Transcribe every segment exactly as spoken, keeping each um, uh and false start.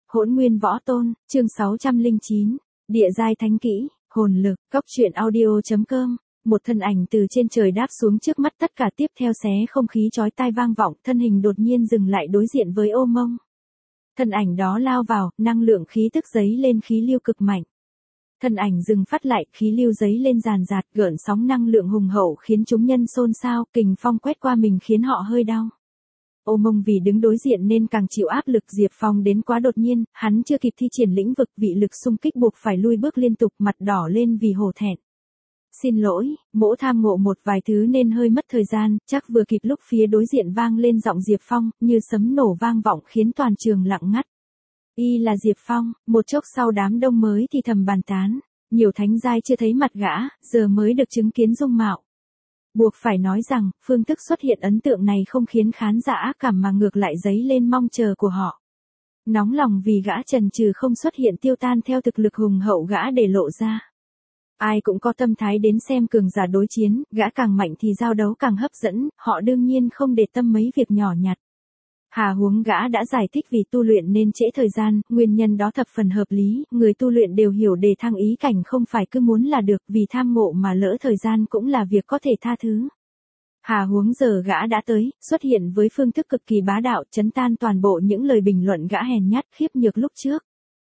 Hỗn Nguyên Võ Tôn, chương sáu trăm lẻ chín, Địa giai thánh kỹ, hồn lực, cốc truyện audio.com. Một thân ảnh từ trên trời đáp xuống trước mắt, tất cả tiếp theo xé không khí chói tai vang vọng, thân hình đột nhiên dừng lại đối diện với Ô Mông. Thân ảnh đó lao vào, năng lượng khí tức giấy lên khí lưu cực mạnh. Thân ảnh dừng phát lại, khí lưu giấy lên ràn rạt, gợn sóng năng lượng hùng hậu khiến chúng nhân xôn xao, kình phong quét qua mình khiến họ hơi đau. Ô Mông vì đứng đối diện nên càng chịu áp lực, Diệp Phong đến quá đột nhiên, hắn chưa kịp thi triển lĩnh vực, vị lực xung kích buộc phải lui bước liên tục, mặt đỏ lên vì hổ thẹn. Xin lỗi, mỗ tham ngộ một vài thứ nên hơi mất thời gian, chắc vừa kịp lúc phía đối diện vang lên giọng Diệp Phong, như sấm nổ vang vọng khiến toàn trường lặng ngắt. Y là Diệp Phong, một chốc sau đám đông mới thì thầm bàn tán, nhiều thánh giai chưa thấy mặt gã, giờ mới được chứng kiến dung mạo. Buộc phải nói rằng, phương thức xuất hiện ấn tượng này không khiến khán giả ác cảm mà ngược lại dấy lên mong chờ của họ. Nóng lòng vì gã chần chừ không xuất hiện tiêu tan theo thực lực hùng hậu gã để lộ ra. Ai cũng có tâm thái đến xem cường giả đối chiến, gã càng mạnh thì giao đấu càng hấp dẫn, họ đương nhiên không để tâm mấy việc nhỏ nhặt. Hà huống gã đã giải thích vì tu luyện nên trễ thời gian, nguyên nhân đó thập phần hợp lý, người tu luyện đều hiểu đề thăng ý cảnh không phải cứ muốn là được, vì tham ngộ mà lỡ thời gian cũng là việc có thể tha thứ. Hà huống giờ gã đã tới, xuất hiện với phương thức cực kỳ bá đạo, chấn tan toàn bộ những lời bình luận gã hèn nhát khiếp nhược lúc trước.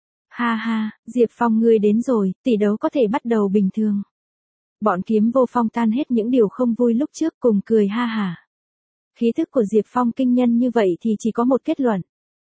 Ha ha, Diệp Phong ngươi đến rồi, tỷ đấu có thể bắt đầu bình thường. Bọn Kiếm Vô Phong tan hết những điều không vui lúc trước cùng cười ha hả. Khí thức của Diệp Phong kinh nhân như vậy thì chỉ có một kết luận.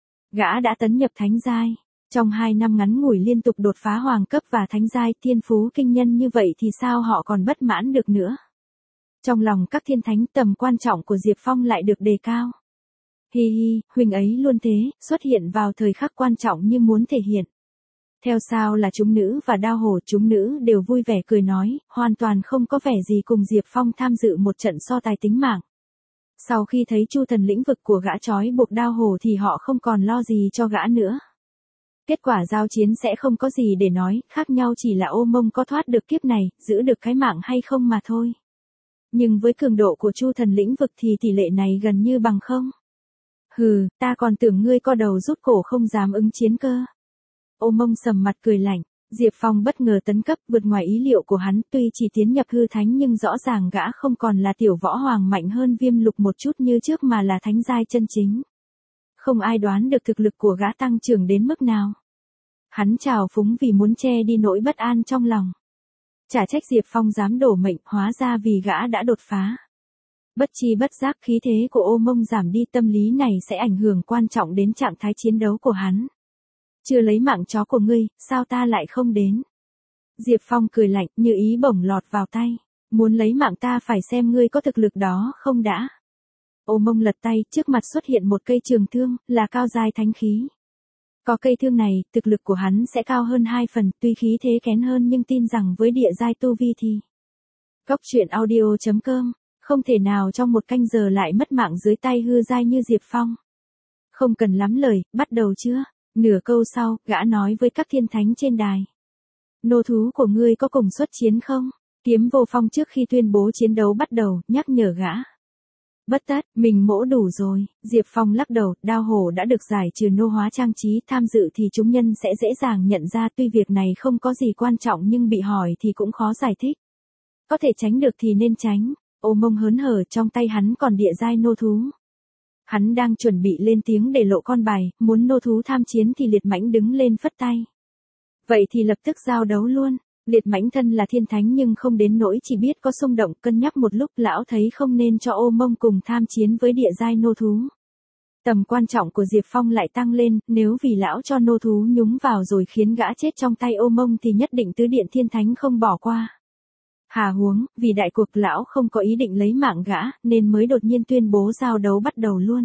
Gã đã tấn nhập thánh giai. Trong hai năm ngắn ngủi liên tục đột phá hoàng cấp và thánh giai, thiên phú kinh nhân như vậy thì sao họ còn bất mãn được nữa. Trong lòng các thiên thánh, tầm quan trọng của Diệp Phong lại được đề cao. Hi hi, huynh ấy luôn thế, xuất hiện vào thời khắc quan trọng như muốn thể hiện. Theo sao là chúng nữ và đao hổ, chúng nữ đều vui vẻ cười nói, hoàn toàn không có vẻ gì cùng Diệp Phong tham dự một trận so tài tính mạng. Sau khi thấy chu thần lĩnh vực của gã trói buộc đao hổ thì họ không còn lo gì cho gã nữa. Kết quả giao chiến sẽ không có gì để nói, khác nhau chỉ là Ô Mông có thoát được kiếp này, giữ được cái mạng hay không mà thôi. Nhưng với cường độ của chu thần lĩnh vực thì tỷ lệ này gần như bằng không. Hừ, ta còn tưởng ngươi co đầu rút cổ không dám ứng chiến cơ. Ô Mông sầm mặt cười lạnh. Diệp Phong bất ngờ tấn cấp vượt ngoài ý liệu của hắn, tuy chỉ tiến nhập hư thánh nhưng rõ ràng gã không còn là tiểu võ hoàng mạnh hơn Viêm Lục một chút như trước mà là thánh giai chân chính. Không ai đoán được thực lực của gã tăng trưởng đến mức nào. Hắn trào phúng vì muốn che đi nỗi bất an trong lòng. Chả trách Diệp Phong dám đổ mệnh, hóa ra vì gã đã đột phá. Bất chi bất giác khí thế của Ô Mông giảm đi, tâm lý này sẽ ảnh hưởng quan trọng đến trạng thái chiến đấu của hắn. Chưa lấy mạng chó của ngươi, sao ta lại không đến? Diệp Phong cười lạnh, như ý bổng lọt vào tay. Muốn lấy mạng ta phải xem ngươi có thực lực đó không đã. Ô Mông lật tay, trước mặt xuất hiện một cây trường thương, là cao giai thánh khí. Có cây thương này, thực lực của hắn sẽ cao hơn hai phần, tuy khí thế kén hơn nhưng tin rằng với địa giai tu vi thì. Cốc truyện audio.com, không thể nào trong một canh giờ lại mất mạng dưới tay hư giai như Diệp Phong. Không cần lắm lời, bắt đầu chưa? Nửa câu sau, gã nói với các thiên thánh trên đài. Nô thú của ngươi có cùng xuất chiến không? Kiếm Vô Phong trước khi tuyên bố chiến đấu bắt đầu, nhắc nhở gã. Bất tất, mình mỗ đủ rồi. Diệp Phong lắc đầu, đao hổ đã được giải trừ nô hóa trang trí, tham dự thì chúng nhân sẽ dễ dàng nhận ra, tuy việc này không có gì quan trọng nhưng bị hỏi thì cũng khó giải thích. Có thể tránh được thì nên tránh. Ô Mông hớn hở, trong tay hắn còn địa giai nô thú. Hắn đang chuẩn bị lên tiếng để lộ con bài, muốn nô thú tham chiến thì Liệt Mãnh đứng lên phất tay. Vậy thì lập tức giao đấu luôn. Liệt Mãnh thân là thiên thánh nhưng không đến nỗi chỉ biết có xung động, cân nhắc một lúc lão thấy không nên cho Ô Mông cùng tham chiến với địa giai nô thú. Tầm quan trọng của Diệp Phong lại tăng lên, nếu vì lão cho nô thú nhúng vào rồi khiến gã chết trong tay Ô Mông thì nhất định tứ điện thiên thánh không bỏ qua. Hà huống, vì đại cuộc lão không có ý định lấy mạng gã, nên mới đột nhiên tuyên bố giao đấu bắt đầu luôn.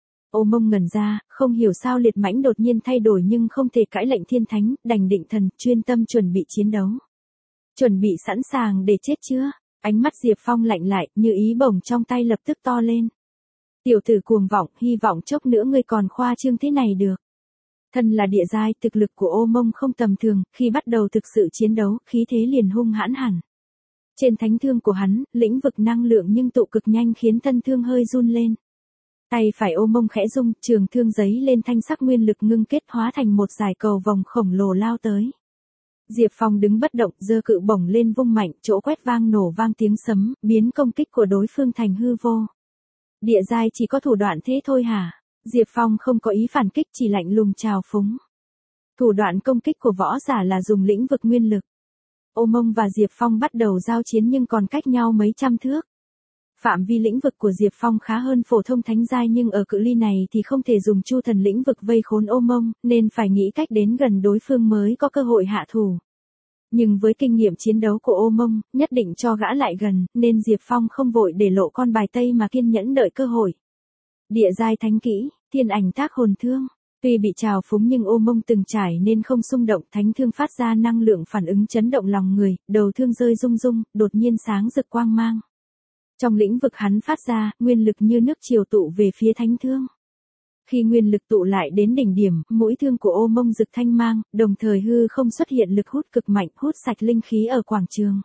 Ô Mông ngẩn ra, không hiểu sao Liệt Mãnh đột nhiên thay đổi nhưng không thể cãi lệnh thiên thánh, đành định thần, chuyên tâm chuẩn bị chiến đấu. Chuẩn bị sẵn sàng để chết chưa? Ánh mắt Diệp Phong lạnh lại, như ý bổng trong tay lập tức to lên. Tiểu tử cuồng vọng, hy vọng chốc nữa ngươi còn khoa trương thế này được. Thân là địa giai, thực lực của Ô Mông không tầm thường, khi bắt đầu thực sự chiến đấu, khí thế liền hung hãn hẳn. Trên thánh thương của hắn, lĩnh vực năng lượng nhưng tụ cực nhanh khiến thân thương hơi run lên. Tay phải Ô Mông khẽ rung, trường thương giấy lên thanh sắc nguyên lực ngưng kết hóa thành một dải cầu vòng khổng lồ lao tới. Diệp Phong đứng bất động, giơ cự bổng lên vung mạnh, chỗ quét vang nổ vang tiếng sấm, biến công kích của đối phương thành hư vô. Địa giai chỉ có thủ đoạn thế thôi hả? Diệp Phong không có ý phản kích, chỉ lạnh lùng trào phúng. Thủ đoạn công kích của võ giả là dùng lĩnh vực nguyên lực. Ô Mông và Diệp Phong bắt đầu giao chiến nhưng còn cách nhau mấy trăm thước. Phạm vi lĩnh vực của Diệp Phong khá hơn phổ thông thánh giai nhưng ở cự ly này thì không thể dùng chu thần lĩnh vực vây khốn Ô Mông, nên phải nghĩ cách đến gần đối phương mới có cơ hội hạ thủ. Nhưng với kinh nghiệm chiến đấu của Ô Mông, nhất định cho gã lại gần, nên Diệp Phong không vội để lộ con bài tây mà kiên nhẫn đợi cơ hội. Địa giai thánh kỹ, thiên ảnh tác hồn thương. Tuy bị trào phúng nhưng Ô Mông từng trải nên không xung động, thánh thương phát ra năng lượng phản ứng chấn động lòng người, đầu thương rơi rung rung, đột nhiên sáng rực quang mang. Trong lĩnh vực hắn phát ra, nguyên lực như nước triều tụ về phía thánh thương. Khi nguyên lực tụ lại đến đỉnh điểm, mũi thương của Ô Mông rực thanh mang, đồng thời hư không xuất hiện lực hút cực mạnh, hút sạch linh khí ở quảng trường.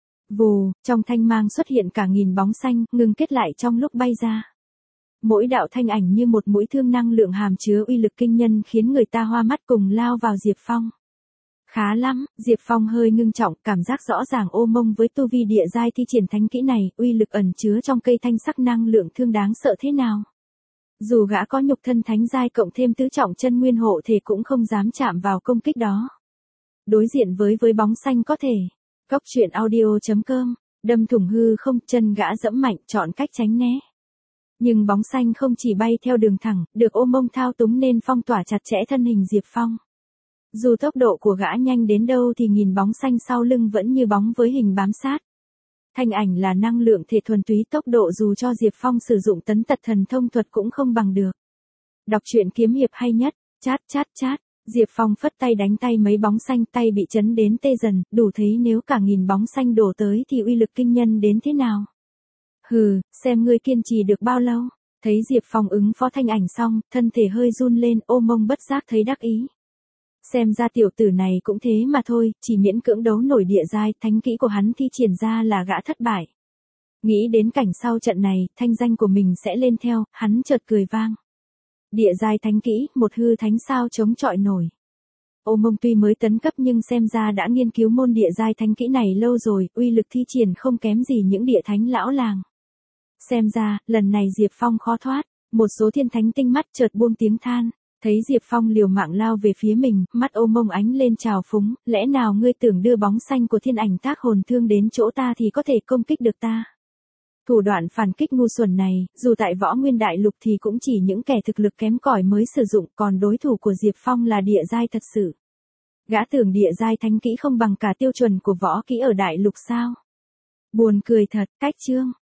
Vù, trong thanh mang xuất hiện cả nghìn bóng xanh, ngừng kết lại trong lúc bay ra. Mỗi đạo thanh ảnh như một mũi thương năng lượng hàm chứa uy lực kinh nhân khiến người ta hoa mắt cùng lao vào Diệp Phong. Khá lắm, Diệp Phong hơi ngưng trọng, cảm giác rõ ràng Ô Mông với tu vi địa giai thi triển thánh kỹ này, uy lực ẩn chứa trong cây thanh sắc năng lượng thương đáng sợ thế nào. Dù gã có nhục thân thánh giai cộng thêm tứ trọng chân nguyên hộ thể cũng không dám chạm vào công kích đó. Đối diện với với bóng xanh có thể. Cốc truyện audio chấm com, đâm thủng hư không, chân gã dẫm mạnh, chọn cách tránh né. Nhưng bóng xanh không chỉ bay theo đường thẳng, được Ô Mông thao túng nên phong tỏa chặt chẽ thân hình Diệp Phong. Dù tốc độ của gã nhanh đến đâu thì nhìn bóng xanh sau lưng vẫn như bóng với hình bám sát. Thanh ảnh là năng lượng thể thuần túy, tốc độ dù cho Diệp Phong sử dụng tấn tật thần thông thuật cũng không bằng được. Đọc truyện kiếm hiệp hay nhất, chát chát chát, Diệp Phong phất tay đánh tay mấy bóng xanh, tay bị chấn đến tê dần, đủ thấy nếu cả nghìn bóng xanh đổ tới thì uy lực kinh nhân đến thế nào. Hừ, xem ngươi kiên trì được bao lâu. Thấy Diệp Phong ứng phó thanh ảnh xong, thân thể hơi run lên, Ô Mông bất giác thấy đắc ý. Xem ra tiểu tử này cũng thế mà thôi, chỉ miễn cưỡng đấu nổi địa giai, thánh kỹ của hắn thi triển ra là gã thất bại. Nghĩ đến cảnh sau trận này, thanh danh của mình sẽ lên theo, hắn chợt cười vang. Địa giai thánh kỹ, một hư thánh sao chống chọi nổi. Ô Mông tuy mới tấn cấp nhưng xem ra đã nghiên cứu môn địa giai thánh kỹ này lâu rồi, uy lực thi triển không kém gì những địa thánh lão làng. Xem ra, lần này Diệp Phong khó thoát, một số thiên thánh tinh mắt chợt buông tiếng than. Thấy Diệp Phong liều mạng lao về phía mình, mắt Ô Mông ánh lên trào phúng, lẽ nào ngươi tưởng đưa bóng xanh của thiên ảnh tác hồn thương đến chỗ ta thì có thể công kích được ta? Thủ đoạn phản kích ngu xuẩn này, dù tại võ nguyên đại lục thì cũng chỉ những kẻ thực lực kém cỏi mới sử dụng, còn đối thủ của Diệp Phong là địa giai thật sự. Gã tưởng địa giai thánh kỹ không bằng cả tiêu chuẩn của võ kỹ ở đại lục sao? Buồn cười thật, cách chương.